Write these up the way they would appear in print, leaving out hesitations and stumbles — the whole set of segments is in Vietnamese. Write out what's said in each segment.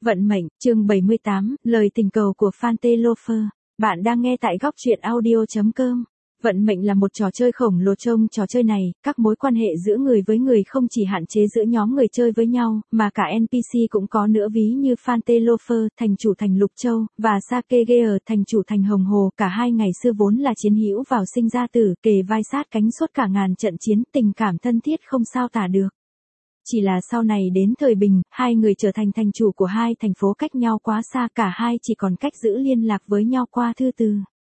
Vận mệnh, chương 78, lời tình cầu của Fantelofer. Bạn đang nghe tại góc truyện audio.com. Vận mệnh là một trò chơi khổng lồ. Trong trò chơi này, các mối quan hệ giữa người với người không chỉ hạn chế giữa nhóm người chơi với nhau, mà cả NPC cũng có nữa, ví như Fantelofer, thành chủ thành Lục Châu, và Sakegear, thành chủ thành Hồng Hồ. Cả hai ngày xưa vốn là chiến hữu vào sinh ra tử, kề vai sát cánh suốt cả ngàn trận chiến, tình cảm thân thiết không sao tả được. Chỉ là sau này đến thời bình, hai người trở thành thành chủ của hai thành phố cách nhau quá xa, cả hai chỉ còn cách giữ liên lạc với nhau qua thư từ.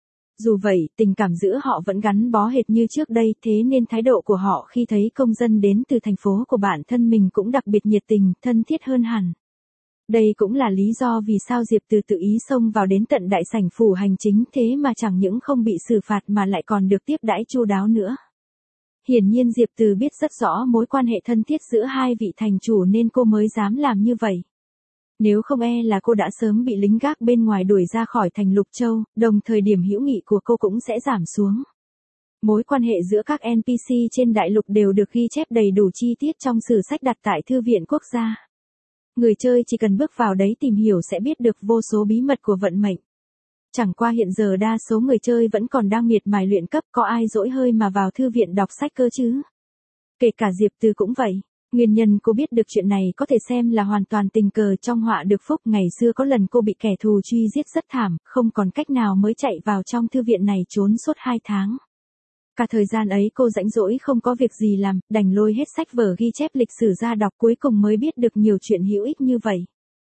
Dù vậy, tình cảm giữa họ vẫn gắn bó hệt như trước đây, thế nên thái độ của họ khi thấy công dân đến từ thành phố của bản thân mình cũng đặc biệt nhiệt tình, thân thiết hơn hẳn. Đây cũng là lý do vì sao Diệp Từ tự ý xông vào đến tận đại sảnh phủ hành chính, thế mà chẳng những không bị xử phạt mà lại còn được tiếp đãi chu đáo nữa. Hiển nhiên Diệp Từ biết rất rõ mối quan hệ thân thiết giữa hai vị thành chủ nên cô mới dám làm như vậy. Nếu không là cô đã sớm bị lính gác bên ngoài đuổi ra khỏi thành Lục Châu, đồng thời điểm hữu nghị của cô cũng sẽ giảm xuống. Mối quan hệ giữa các NPC trên đại lục đều được ghi chép đầy đủ chi tiết trong sử sách đặt tại Thư viện Quốc gia. Người chơi chỉ cần bước vào đấy tìm hiểu sẽ biết được vô số bí mật của vận mệnh. Chẳng qua hiện giờ đa số người chơi vẫn còn đang miệt mài luyện cấp, có ai dỗi hơi mà vào thư viện đọc sách cơ chứ? Kể cả Diệp Từ cũng vậy. Nguyên nhân cô biết được chuyện này có thể xem là hoàn toàn tình cờ trong họa được phúc. Ngày xưa có lần cô bị kẻ thù truy giết rất thảm, không còn cách nào mới chạy vào trong thư viện này trốn suốt 2 tháng. Cả thời gian ấy cô rảnh rỗi không có việc gì làm, đành lôi hết sách vở ghi chép lịch sử ra đọc, cuối cùng mới biết được nhiều chuyện hữu ích như vậy.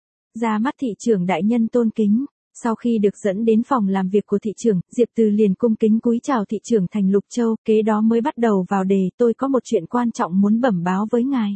Ra mắt thị trưởng đại nhân tôn kính. Sau khi được dẫn đến phòng làm việc của thị trưởng, Diệp Từ liền cung kính cúi chào thị trưởng thành Lục Châu, kế đó mới bắt đầu vào đề, tôi có một chuyện quan trọng muốn bẩm báo với ngài.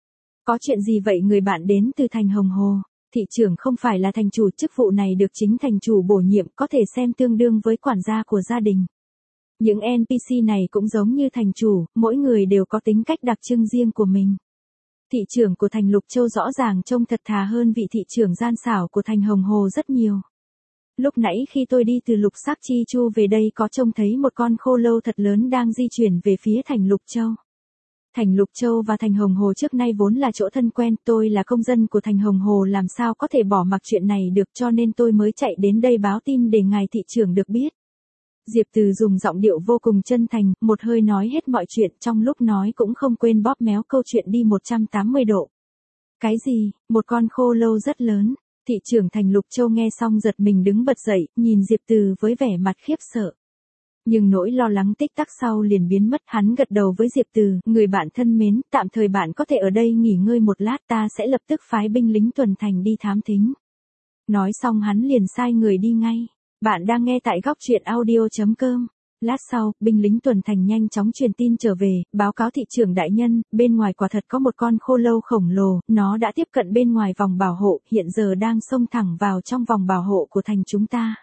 Có chuyện gì vậy? Người bạn đến từ thành Hồng Hồ. Thị trưởng không phải là thành chủ, chức vụ này được chính thành chủ bổ nhiệm, có thể xem tương đương với quản gia của gia đình. Những NPC này cũng giống như thành chủ, mỗi người đều có tính cách đặc trưng riêng của mình. Thị trưởng của thành Lục Châu rõ ràng trông thật thà hơn vị thị trưởng gian xảo của thành Hồng Hồ rất nhiều. Lúc nãy khi tôi đi từ Lục Sắc Chi Chu về đây có trông thấy một con khô lâu thật lớn đang di chuyển về phía thành Lục Châu. Thành Lục Châu và thành Hồng Hồ trước nay vốn là chỗ thân quen, tôi là công dân của thành Hồng Hồ làm sao có thể bỏ mặc chuyện này được, cho nên tôi mới chạy đến đây báo tin để ngài thị trưởng được biết. Diệp Từ dùng giọng điệu vô cùng chân thành, một hơi nói hết mọi chuyện, trong lúc nói cũng không quên bóp méo câu chuyện đi 180 độ. Cái gì? Một con khô lâu rất lớn? Thị trưởng thành Lục Châu nghe xong giật mình đứng bật dậy, nhìn Diệp Từ với vẻ mặt khiếp sợ. Nhưng nỗi lo lắng tích tắc sau liền biến mất, hắn gật đầu với Diệp Từ, người bạn thân mến, tạm thời bạn có thể ở đây nghỉ ngơi một lát, ta sẽ lập tức phái binh lính tuần thành đi thám thính. Nói xong hắn liền sai người đi ngay. Bạn đang nghe tại góc truyện audio.com. Lát sau, binh lính tuần thành nhanh chóng truyền tin trở về, báo cáo thị trưởng đại nhân, bên ngoài quả thật có một con khô lâu khổng lồ, nó đã tiếp cận bên ngoài vòng bảo hộ, hiện giờ đang xông thẳng vào trong vòng bảo hộ của thành chúng ta.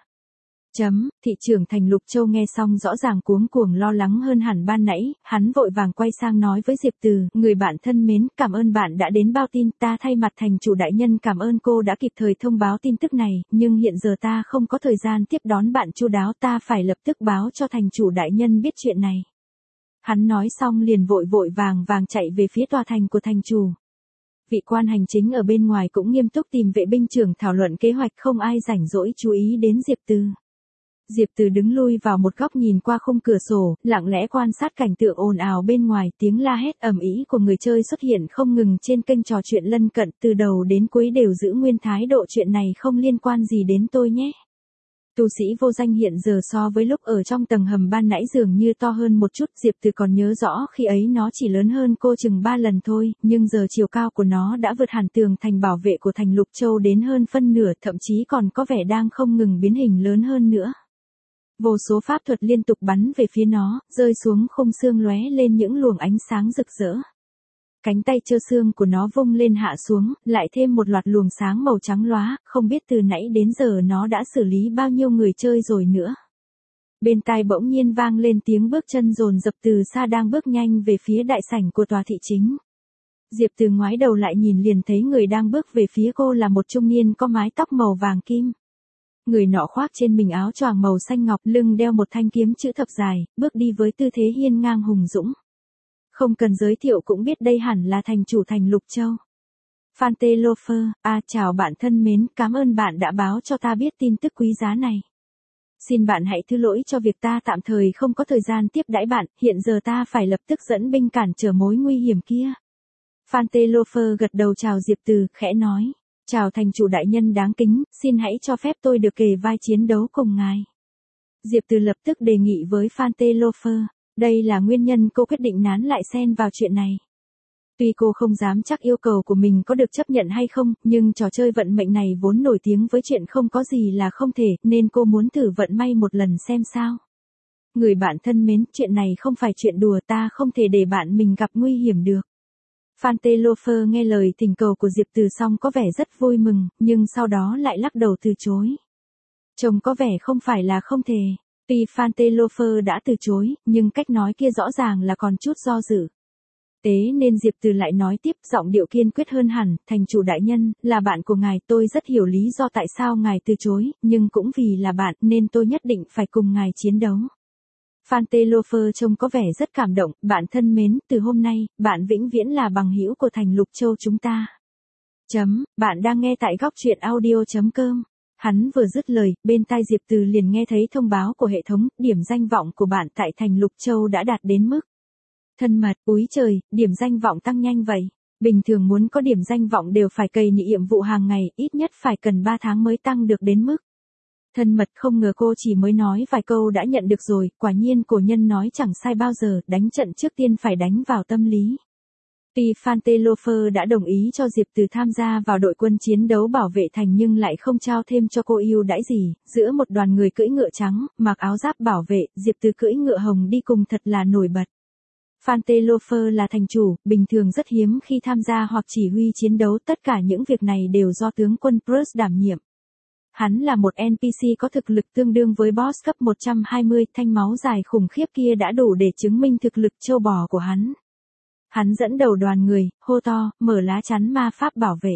Thị trưởng thành Lục Châu nghe xong rõ ràng cuống cuồng lo lắng hơn hẳn ban nãy, hắn vội vàng quay sang nói với Diệp Từ, người bạn thân mến, cảm ơn bạn đã đến báo tin, ta thay mặt thành chủ đại nhân cảm ơn cô đã kịp thời thông báo tin tức này, nhưng hiện giờ ta không có thời gian tiếp đón bạn chu đáo, ta phải lập tức báo cho thành chủ đại nhân biết chuyện này. Hắn nói xong liền vội vàng chạy về phía tòa thành của thành chủ. Vị quan hành chính ở bên ngoài cũng nghiêm túc tìm vệ binh trưởng thảo luận kế hoạch, không ai rảnh rỗi chú ý đến Diệp Từ. Diệp Từ đứng lui vào một góc nhìn qua khung cửa sổ, lặng lẽ quan sát cảnh tượng ồn ào bên ngoài, tiếng la hét ầm ĩ của người chơi xuất hiện không ngừng trên kênh trò chuyện lân cận, từ đầu đến cuối đều giữ nguyên thái độ chuyện này không liên quan gì đến tôi nhé. Tu sĩ vô danh hiện giờ so với lúc ở trong tầng hầm ban nãy dường như to hơn một chút, Diệp Từ còn nhớ rõ khi ấy nó chỉ lớn hơn cô chừng 3 lần thôi, nhưng giờ chiều cao của nó đã vượt hẳn tường thành bảo vệ của thành Lục Châu đến hơn phân nửa, thậm chí còn có vẻ đang không ngừng biến hình lớn hơn nữa. Vô số pháp thuật liên tục bắn về phía nó, rơi xuống khung xương lóe lên những luồng ánh sáng rực rỡ. Cánh tay trơ xương của nó vung lên hạ xuống, lại thêm một loạt luồng sáng màu trắng lóa, không biết từ nãy đến giờ nó đã xử lý bao nhiêu người chơi rồi nữa. Bên tai bỗng nhiên vang lên tiếng bước chân dồn dập từ xa đang bước nhanh về phía đại sảnh của tòa thị chính. Diệp Từ ngoái đầu lại nhìn liền thấy người đang bước về phía cô là một trung niên có mái tóc màu vàng kim. Người nọ khoác trên mình áo choàng màu xanh ngọc, lưng đeo một thanh kiếm chữ thập dài, bước đi với tư thế hiên ngang hùng dũng. Không cần giới thiệu cũng biết đây hẳn là thành chủ thành Lục Châu. Fantelofer, chào bạn thân mến, cảm ơn bạn đã báo cho ta biết tin tức quý giá này. Xin bạn hãy thứ lỗi cho việc ta tạm thời không có thời gian tiếp đãi bạn, hiện giờ ta phải lập tức dẫn binh cản trở mối nguy hiểm kia. Fantelofer gật đầu chào Diệp Từ, khẽ nói. Chào thành chủ đại nhân đáng kính, xin hãy cho phép tôi được kề vai chiến đấu cùng ngài. Diệp Từ lập tức đề nghị với Fantelofer. Đây là nguyên nhân cô quyết định nán lại xen vào chuyện này. Tuy cô không dám chắc yêu cầu của mình có được chấp nhận hay không, nhưng trò chơi vận mệnh này vốn nổi tiếng với chuyện không có gì là không thể, nên cô muốn thử vận may một lần xem sao. Người bạn thân mến, chuyện này không phải chuyện đùa, ta không thể để bạn mình gặp nguy hiểm được. Fantelofer nghe lời thỉnh cầu của Diệp Từ xong có vẻ rất vui mừng, nhưng sau đó lại lắc đầu từ chối. Trông có vẻ không phải là không thể. Tuy Fantelofer đã từ chối, nhưng cách nói kia rõ ràng là còn chút do dự. Thế nên Diệp Từ lại nói tiếp, giọng điệu kiên quyết hơn hẳn, thành chủ đại nhân, là bạn của ngài, tôi rất hiểu lý do tại sao ngài từ chối, nhưng cũng vì là bạn nên tôi nhất định phải cùng ngài chiến đấu. Fantelofer trông có vẻ rất cảm động, bạn thân mến, từ hôm nay, bạn vĩnh viễn là bằng hữu của thành Lục Châu chúng ta. Bạn đang nghe tại góc truyện audio.com. Hắn vừa dứt lời, bên tai Diệp Từ liền nghe thấy thông báo của hệ thống, điểm danh vọng của bạn tại thành Lục Châu đã đạt đến mức thân mật. Úi trời, điểm danh vọng tăng nhanh vậy. Bình thường muốn có điểm danh vọng đều phải cày nhiệm vụ hàng ngày, ít nhất phải cần 3 tháng mới tăng được đến mức thân mật. Không ngờ cô chỉ mới nói vài câu đã nhận được rồi, quả nhiên cổ nhân nói chẳng sai bao giờ, đánh trận trước tiên phải đánh vào tâm lý. Tuy Fantelofer đã đồng ý cho Diệp Từ tham gia vào đội quân chiến đấu bảo vệ thành nhưng lại không trao thêm cho cô ưu đãi gì, giữa một đoàn người cưỡi ngựa trắng, mặc áo giáp bảo vệ, Diệp Từ cưỡi ngựa hồng đi cùng thật là nổi bật. Fantelofer là thành chủ, bình thường rất hiếm khi tham gia hoặc chỉ huy chiến đấu, tất cả những việc này đều do tướng quân Bruce đảm nhiệm. Hắn là một NPC có thực lực tương đương với boss cấp 120, thanh máu dài khủng khiếp kia đã đủ để chứng minh thực lực trâu bò của hắn. Hắn dẫn đầu đoàn người, hô to, mở lá chắn ma pháp bảo vệ.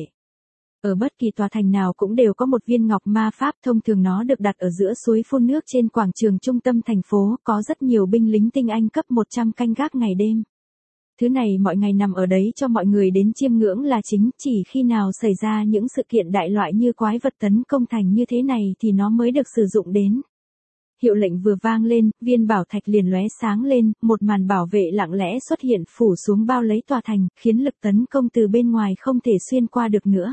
Ở bất kỳ tòa thành nào cũng đều có một viên ngọc ma pháp, thông thường nó được đặt ở giữa suối phun nước trên quảng trường trung tâm thành phố, có rất nhiều binh lính tinh anh cấp 100 canh gác ngày đêm. Thứ này mọi ngày nằm ở đấy cho mọi người đến chiêm ngưỡng là chính, chỉ khi nào xảy ra những sự kiện đại loại như quái vật tấn công thành như thế này thì nó mới được sử dụng đến. Hiệu lệnh vừa vang lên, viên bảo thạch liền lóe sáng lên, một màn bảo vệ lặng lẽ xuất hiện phủ xuống bao lấy tòa thành, khiến lực tấn công từ bên ngoài không thể xuyên qua được nữa.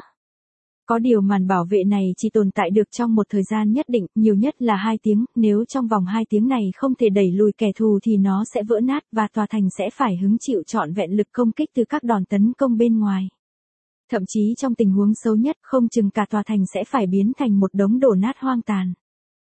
Có điều màn bảo vệ này chỉ tồn tại được trong một thời gian nhất định, nhiều nhất là 2 tiếng, nếu trong vòng 2 tiếng này không thể đẩy lùi kẻ thù thì nó sẽ vỡ nát và tòa thành sẽ phải hứng chịu trọn vẹn lực công kích từ các đòn tấn công bên ngoài. Thậm chí trong tình huống xấu nhất, không chừng cả tòa thành sẽ phải biến thành một đống đổ nát hoang tàn.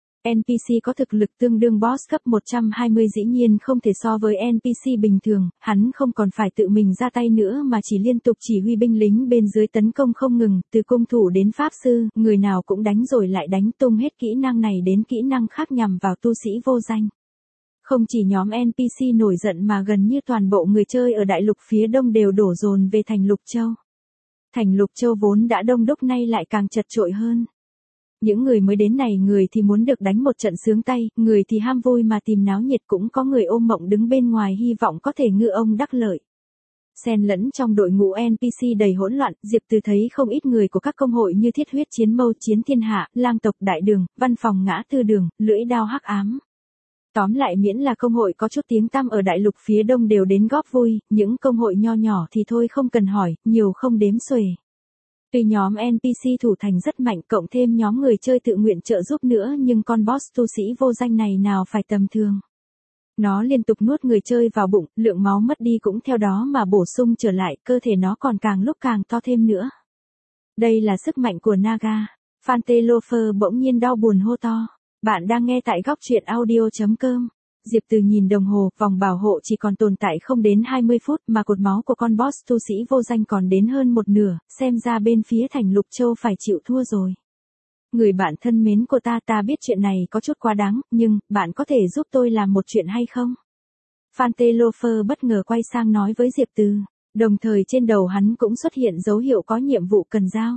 NPC có thực lực tương đương boss cấp 120 dĩ nhiên không thể so với NPC bình thường, hắn không còn phải tự mình ra tay nữa mà chỉ liên tục chỉ huy binh lính bên dưới tấn công không ngừng, từ cung thủ đến pháp sư, người nào cũng đánh rồi lại đánh, tung hết kỹ năng này đến kỹ năng khác nhằm vào tu sĩ vô danh. Không chỉ nhóm NPC nổi giận mà gần như toàn bộ người chơi ở đại lục phía đông đều đổ dồn về thành Lục Châu. Thành Lục Châu vốn đã đông đúc nay lại càng chật chội hơn. Những người mới đến này người thì muốn được đánh một trận sướng tay, người thì ham vui mà tìm náo nhiệt, cũng có người ôm mộng đứng bên ngoài hy vọng có thể ngư ông đắc lợi. Xen lẫn trong đội ngũ NPC đầy hỗn loạn, Diệp Từ thấy không ít người của các công hội như Thiết Huyết Chiến Mâu, Chiến Thiên Hạ, Lang Tộc Đại Đường, Văn Phòng Ngã Tư Đường, Lưỡi Đao Hắc Ám. Tóm lại miễn là công hội có chút tiếng tăm ở đại lục phía đông đều đến góp vui, những công hội nho nhỏ thì thôi không cần hỏi, nhiều không đếm xuể. Tuy nhóm NPC thủ thành rất mạnh cộng thêm nhóm người chơi tự nguyện trợ giúp nữa nhưng con boss tu sĩ vô danh này nào phải tầm thường. Nó liên tục nuốt người chơi vào bụng, lượng máu mất đi cũng theo đó mà bổ sung trở lại, cơ thể nó còn càng lúc càng to thêm nữa. Đây là sức mạnh của Naga. Fantelofer bỗng nhiên đau buồn hô to. Bạn đang nghe tại góc truyện audio.com. Diệp Từ nhìn đồng hồ, vòng bảo hộ chỉ còn tồn tại không đến 20 phút mà cột máu của con boss tu sĩ vô danh còn đến hơn một nửa, xem ra bên phía thành Lục Châu phải chịu thua rồi. Người bạn thân mến của ta biết chuyện này có chút quá đáng, nhưng, bạn có thể giúp tôi làm một chuyện hay không? Fantelofer bất ngờ quay sang nói với Diệp Từ, đồng thời trên đầu hắn cũng xuất hiện dấu hiệu có nhiệm vụ cần giao.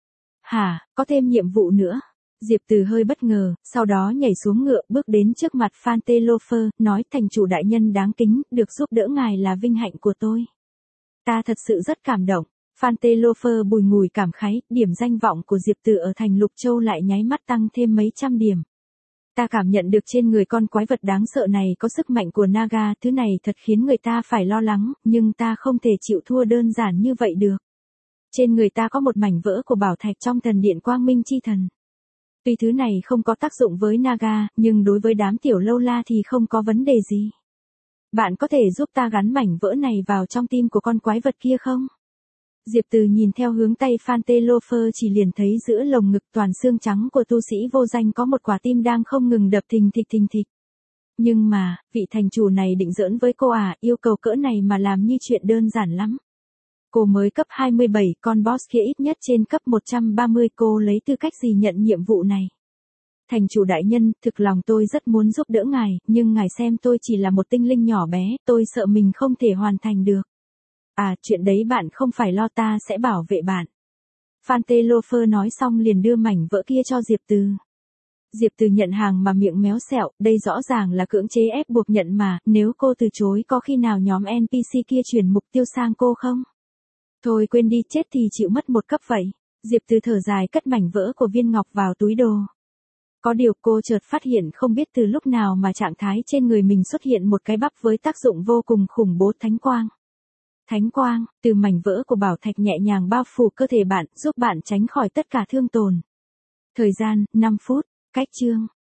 Hả, có thêm nhiệm vụ nữa? Diệp Từ hơi bất ngờ, sau đó nhảy xuống ngựa bước đến trước mặt Fantelofer, nói thành chủ đại nhân đáng kính, được giúp đỡ ngài là vinh hạnh của tôi. Ta thật sự rất cảm động. Phan Tê Lô Phơ bùi ngùi cảm khái, điểm danh vọng của Diệp Từ ở thành Lục Châu lại nháy mắt tăng thêm mấy trăm điểm. Ta cảm nhận được trên người con quái vật đáng sợ này có sức mạnh của Naga, thứ này thật khiến người ta phải lo lắng, nhưng ta không thể chịu thua đơn giản như vậy được. Trên người ta có một mảnh vỡ của bảo thạch trong thần điện Quang Minh Chi Thần. Tuy thứ này không có tác dụng với Naga, nhưng đối với đám tiểu lâu la thì không có vấn đề gì. Bạn có thể giúp ta gắn mảnh vỡ này vào trong tim của con quái vật kia không? Diệp Từ nhìn theo hướng tay Phan Tê Lô Phơ chỉ liền thấy giữa lồng ngực toàn xương trắng của tu sĩ vô danh có một quả tim đang không ngừng đập thình thịch. Nhưng mà, vị thành chủ này định giỡn với cô à, yêu cầu cỡ này mà làm như chuyện đơn giản lắm. Cô mới cấp 27, con boss kia ít nhất trên cấp 130, cô lấy tư cách gì nhận nhiệm vụ này? Thành chủ đại nhân, thực lòng tôi rất muốn giúp đỡ ngài, nhưng ngài xem tôi chỉ là một tinh linh nhỏ bé, tôi sợ mình không thể hoàn thành được. À, chuyện đấy bạn không phải lo, ta sẽ bảo vệ bạn. Phan Tê Lô Phơ nói xong liền đưa mảnh vỡ kia cho Diệp Từ. Diệp Từ nhận hàng mà miệng méo xẹo, đây rõ ràng là cưỡng chế ép buộc nhận mà, nếu cô từ chối có khi nào nhóm NPC kia chuyển mục tiêu sang cô không? Thôi quên đi, chết thì chịu mất một cấp vậy. Diệp Từ thở dài cất mảnh vỡ của viên ngọc vào túi đồ. Có điều cô chợt phát hiện không biết từ lúc nào mà trạng thái trên người mình xuất hiện một cái bắp với tác dụng vô cùng khủng bố, thánh quang. Thánh quang, từ mảnh vỡ của bảo thạch nhẹ nhàng bao phủ cơ thể bạn, giúp bạn tránh khỏi tất cả thương tổn. Thời gian, 5 phút, cách chương.